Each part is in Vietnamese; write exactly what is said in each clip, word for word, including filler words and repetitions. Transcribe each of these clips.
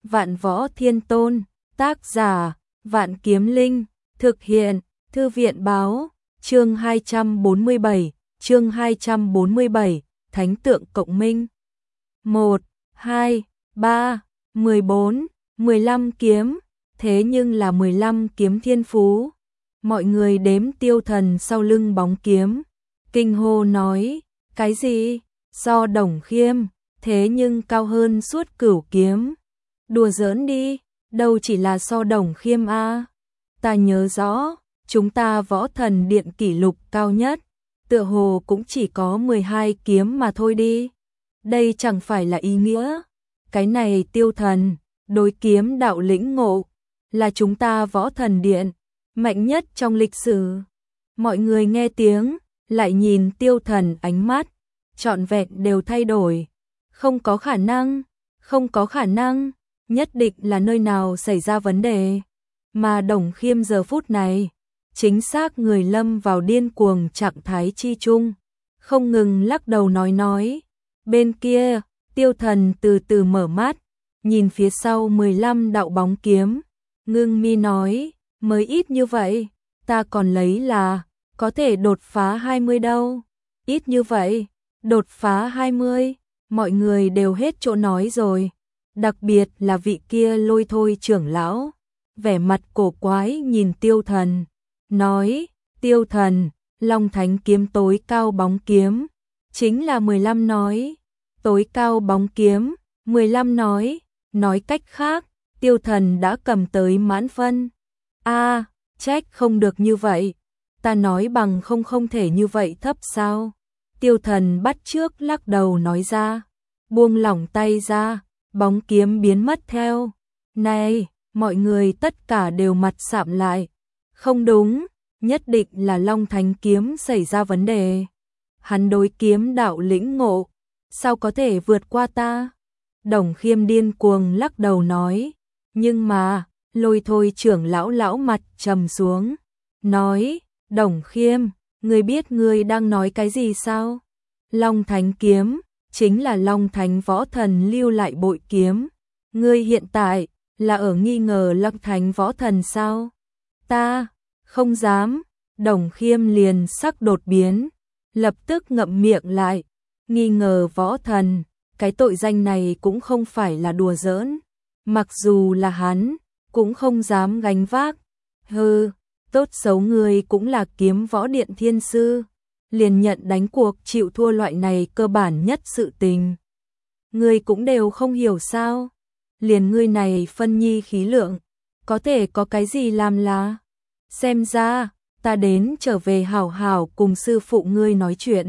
Vạn Võ Thiên Tôn, tác giả, Vạn Kiếm Linh, thực hiện, Thư viện báo, chương hai trăm bốn mươi bảy, chương hai trăm bốn mươi bảy, Thánh tượng cộng minh. một, hai, ba, mười bốn, mười lăm kiếm, thế nhưng là mười lăm kiếm thiên phú. Mọi người đếm Tiêu Thần sau lưng bóng kiếm, kinh hô nói, cái gì? Do Đồng Khiêm, thế nhưng cao hơn suốt cửu kiếm. Đùa giỡn đi, đâu chỉ là so Đồng Khiêm a. Ta nhớ rõ, chúng ta Võ Thần Điện kỷ lục cao nhất, tựa hồ cũng chỉ có mười hai kiếm mà thôi đi. Đây chẳng phải là ý nghĩa. Cái này Tiêu Thần, đối kiếm đạo lĩnh ngộ, là chúng ta Võ Thần Điện mạnh nhất trong lịch sử. Mọi người nghe tiếng, lại nhìn Tiêu Thần, ánh mắt trọn vẹn đều thay đổi. Không có khả năng, không có khả năng, nhất định là nơi nào xảy ra vấn đề. Mà Đồng Khiêm giờ phút này, chính xác người lâm vào điên cuồng trạng thái chi chung, không ngừng lắc đầu nói nói. Bên kia, Tiêu Thần từ từ mở mắt, nhìn phía sau mười lăm đạo bóng kiếm, ngưng mi nói, mới ít như vậy, ta còn lấy là có thể đột phá hai mươi đâu. Ít như vậy, đột phá hai mươi, mọi người đều hết chỗ nói rồi. Đặc biệt là vị kia Lôi Thôi trưởng lão, vẻ mặt cổ quái nhìn Tiêu Thần, nói, Tiêu Thần, Long Thánh kiếm tối cao bóng kiếm, chính là mười lăm nói, tối cao bóng kiếm, mười lăm nói, nói cách khác, Tiêu Thần đã cầm tới mãn phân. A, à, trách không được như vậy, ta nói bằng không không thể như vậy thấp sao? Tiêu Thần bắt trước lắc đầu nói ra, buông lỏng tay ra, bóng kiếm biến mất theo. Này, mọi người tất cả đều mặt sạm lại. Không đúng, nhất định là Long Thánh kiếm xảy ra vấn đề. Hắn đối kiếm đạo lĩnh ngộ, sao có thể vượt qua ta? Đồng Khiêm điên cuồng lắc đầu nói, nhưng mà, Lôi Thôi trưởng lão lão mặt trầm xuống, nói, Đồng Khiêm, ngươi biết ngươi đang nói cái gì sao? Long Thánh kiếm, chính là Long Thánh Võ Thần lưu lại bội kiếm. Ngươi hiện tại, là ở nghi ngờ Long Thánh Võ Thần sao? Ta, không dám. Đồng Khiêm liền sắc đột biến, lập tức ngậm miệng lại, nghi ngờ Võ Thần, cái tội danh này cũng không phải là đùa giỡn. Mặc dù là hắn, cũng không dám gánh vác. Hừ, tốt xấu ngươi cũng là kiếm võ điện thiên sư, liền nhận đánh cuộc chịu thua loại này cơ bản nhất sự tình. Ngươi cũng đều không hiểu sao? Liền ngươi này phân nhi khí lượng, có thể có cái gì làm là? Xem ra, ta đến trở về hảo hảo cùng sư phụ ngươi nói chuyện.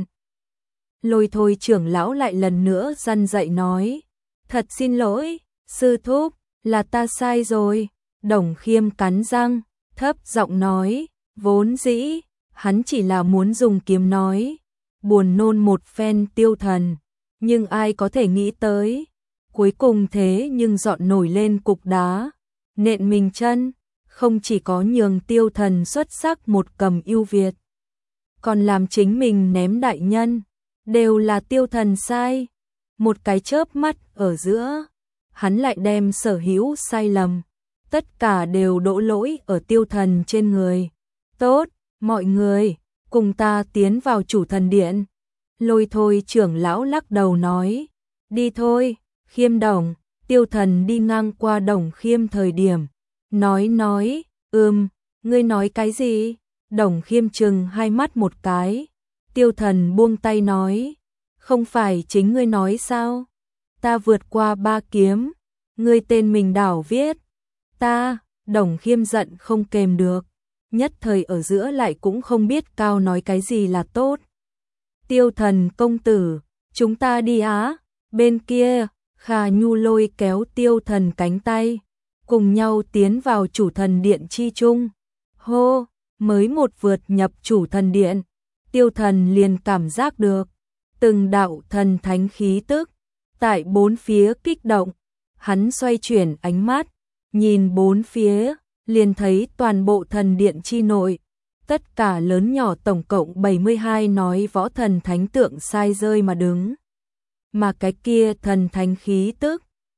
Lôi Thôi trưởng lão lại lần nữa răn dạy nói, thật xin lỗi, sư thúc, là ta sai rồi. Đồng Khiêm cắn răng, thấp giọng nói, vốn dĩ, hắn chỉ là muốn dùng kiếm nói, buồn nôn một phen Tiêu Thần, nhưng ai có thể nghĩ tới, cuối cùng thế nhưng dọn nổi lên cục đá, nện mình chân, không chỉ có nhường Tiêu Thần xuất sắc một cầm ưu việt, còn làm chính mình ném đại nhân, đều là Tiêu Thần sai. Một cái chớp mắt ở giữa, hắn lại đem sở hữu sai lầm, tất cả đều đổ lỗi ở Tiêu Thần trên người. Tốt, mọi người, cùng ta tiến vào Chủ Thần Điện. Lôi Thôi trưởng lão lắc đầu nói, đi thôi. Khiêm Đồng, Tiêu Thần đi ngang qua Đồng Khiêm thời điểm, nói nói, ừm, ngươi nói cái gì? Đồng Khiêm chừng hai mắt một cái, Tiêu Thần buông tay nói, không phải chính ngươi nói sao? Ta vượt qua ba kiếm, ngươi tên mình đảo viết. Ta, Đồng Khiêm giận không kềm được, nhất thời ở giữa lại cũng không biết cao nói cái gì là tốt. Tiêu Thần công tử, chúng ta đi á. Bên kia, Khả Nhu lôi kéo Tiêu Thần cánh tay, cùng nhau tiến vào Chủ Thần Điện chi chung. Hô, mới một vượt nhập Chủ Thần Điện, Tiêu Thần liền cảm giác được từng đạo thần thánh khí tức tại bốn phía kích động. Hắn xoay chuyển ánh mắt, nhìn bốn phía, liền thấy toàn bộ thần điện chi nội, tất cả lớn nhỏ tổng cộng bảy mươi hai nói võ thần thánh tượng sai rơi mà đứng. Mà cái kia thần thánh khí tức,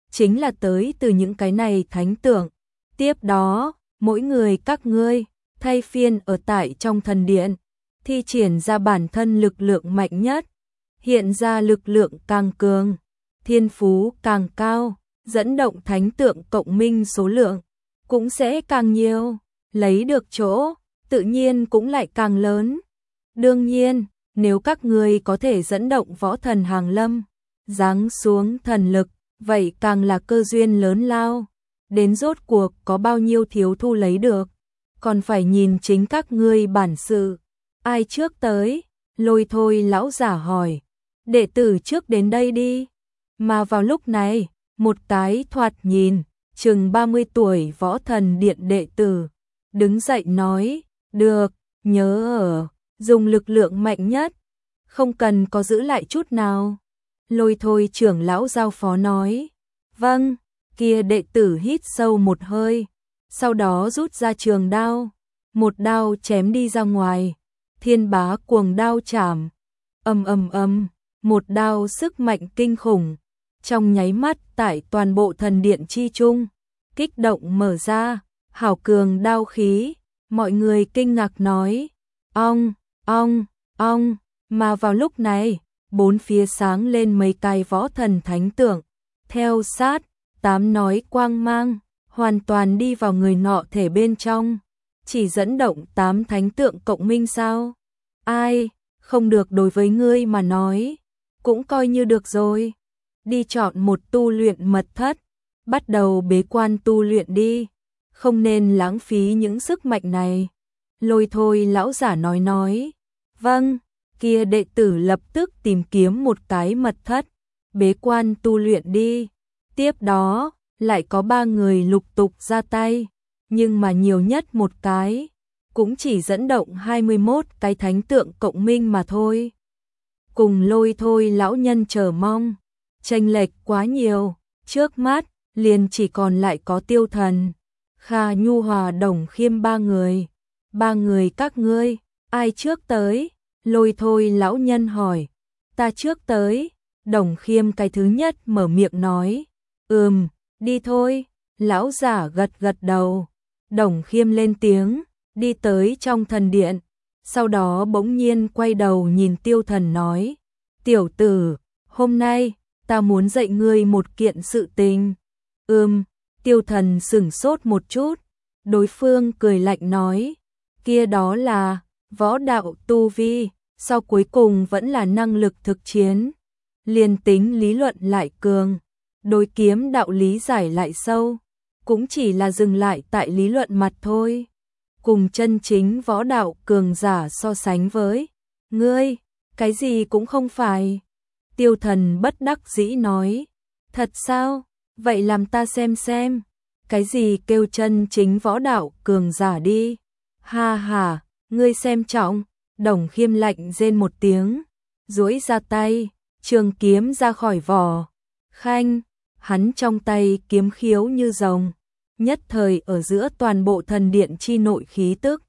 chính là tới từ những cái này thánh tượng. Tiếp đó, mỗi người các ngươi thay phiên ở tại trong thần điện, thi triển ra bản thân lực lượng mạnh nhất, hiện ra lực lượng càng cường, thiên phú càng cao, dẫn động thánh tượng cộng minh số lượng cũng sẽ càng nhiều, lấy được chỗ tự nhiên cũng lại càng lớn. Đương nhiên, nếu các ngươi có thể dẫn động võ thần hàng lâm, giáng xuống thần lực, vậy càng là cơ duyên lớn lao. Đến rốt cuộc có bao nhiêu thiếu thu lấy được, còn phải nhìn chính các ngươi bản sự. Ai trước tới? Lôi Thôi lão giả hỏi. Đệ tử trước đến đây đi. Mà vào lúc này, một cái thoạt nhìn chừng ba mươi tuổi võ thần điện đệ tử đứng dậy nói, được, nhớ ở dùng lực lượng mạnh nhất, không cần có giữ lại chút nào. Lôi Thôi trưởng lão giao phó nói, vâng. Kia đệ tử hít sâu một hơi, sau đó rút ra trường đao, một đao chém đi ra ngoài. Thiên Bá cuồng đao chảm, ầm ầm ầm, một đao sức mạnh kinh khủng, trong nháy mắt tại toàn bộ thần điện chi trung, kích động mở ra, hảo cường đao khí, mọi người kinh ngạc nói, ong, ong, ong, mà vào lúc này, bốn phía sáng lên mấy cái võ thần thánh tượng, theo sát, tám nói quang mang, hoàn toàn đi vào người nọ thể bên trong, chỉ dẫn động tám thánh tượng cộng minh sao? Ai, không được đối với ngươi mà nói, cũng coi như được rồi. Đi chọn một tu luyện mật thất, bắt đầu bế quan tu luyện đi, không nên lãng phí những sức mạnh này. Lôi Thôi lão giả nói nói, vâng, kia đệ tử lập tức tìm kiếm một cái mật thất, bế quan tu luyện đi. Tiếp đó, lại có ba người lục tục ra tay, nhưng mà nhiều nhất một cái, cũng chỉ dẫn động hai mươi mốt cái thánh tượng cộng minh mà thôi. Cùng Lôi Thôi lão nhân chờ mong, chênh lệch quá nhiều, trước mắt liền chỉ còn lại có Tiêu Thần, Kha Nhu Hòa Đồng Khiêm ba người. Ba người các ngươi, ai trước tới? Lôi Thôi lão nhân hỏi. Ta trước tới. Đồng Khiêm cái thứ nhất mở miệng nói. Ừm, đi thôi. Lão giả gật gật đầu. Đồng Khiêm lên tiếng, đi tới trong thần điện. Sau đó bỗng nhiên quay đầu nhìn Tiêu Thần nói. Tiểu tử, hôm nay, ta muốn dạy ngươi một kiện sự tình. Ừm, Tiêu Thần sửng sốt một chút. Đối phương cười lạnh nói. Kia đó là, võ đạo tu vi, sau cuối cùng vẫn là năng lực thực chiến. Liên tính lý luận lại cường, đối kiếm đạo lý giải lại sâu, cũng chỉ là dừng lại tại lý luận mặt thôi. Cùng chân chính võ đạo cường giả so sánh với, ngươi, cái gì cũng không phải. Tiêu Thần bất đắc dĩ nói, thật sao, vậy làm ta xem xem, cái gì kêu chân chính võ đạo cường giả đi. Ha ha, ngươi xem trọng. Đồng Khiêm lạnh rên một tiếng, duỗi ra tay, trường kiếm ra khỏi vỏ. Khanh, hắn trong tay kiếm khiếu như rồng, nhất thời ở giữa toàn bộ thần điện chi nội khí tức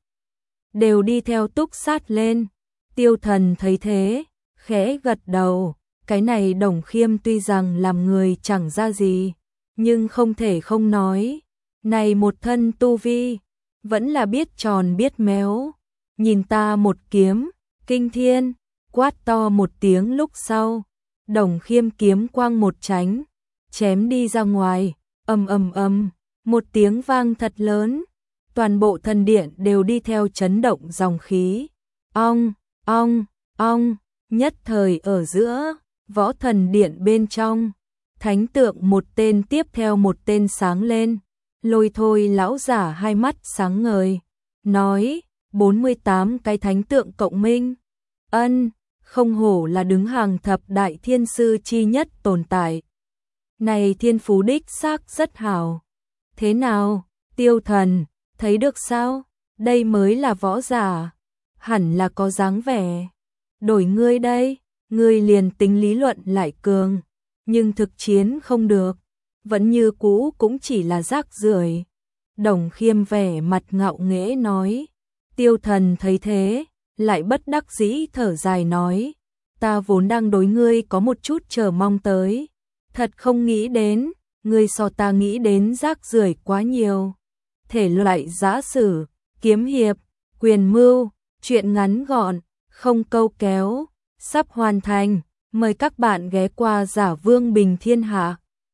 đều đi theo túc sát lên. Tiêu Thần thấy thế, khẽ gật đầu, cái này Đồng Khiêm tuy rằng làm người chẳng ra gì, nhưng không thể không nói, này một thân tu vi, vẫn là biết tròn biết méo. Nhìn ta một kiếm, kinh thiên, quát to một tiếng lúc sau, Đồng Khiêm kiếm quang một tránh, chém đi ra ngoài, ầm ầm ầm, một tiếng vang thật lớn, toàn bộ thần điện đều đi theo chấn động dòng khí. Ong, ong, ong, nhất thời ở giữa, võ thần điện bên trong, thánh tượng một tên tiếp theo một tên sáng lên. Lôi Thôi lão giả hai mắt sáng ngời, nói, bốn mươi tám cái thánh tượng cộng minh. Ân, không hổ là đứng hàng thập đại thiên sư chi nhất tồn tại. Này thiên phú đích xác rất hảo. Thế nào, Tiêu Thần, thấy được sao? Đây mới là võ giả, hẳn là có dáng vẻ. Đổi ngươi đây, ngươi liền tính lý luận lại cường, nhưng thực chiến không được, vẫn như cũ cũng chỉ là rác rưởi. Đồng Khiêm vẻ mặt ngạo nghễ nói. Tiêu Thần thấy thế, lại bất đắc dĩ thở dài nói, ta vốn đang đối ngươi có một chút chờ mong tới, thật không nghĩ đến, người so ta nghĩ đến rác rưởi quá nhiều. Thể loại giã sử, kiếm hiệp, quyền mưu, truyện ngắn gọn, không câu kéo, sắp hoàn thành. Mời các bạn ghé qua Giả Vương Bình Thiên Hạ.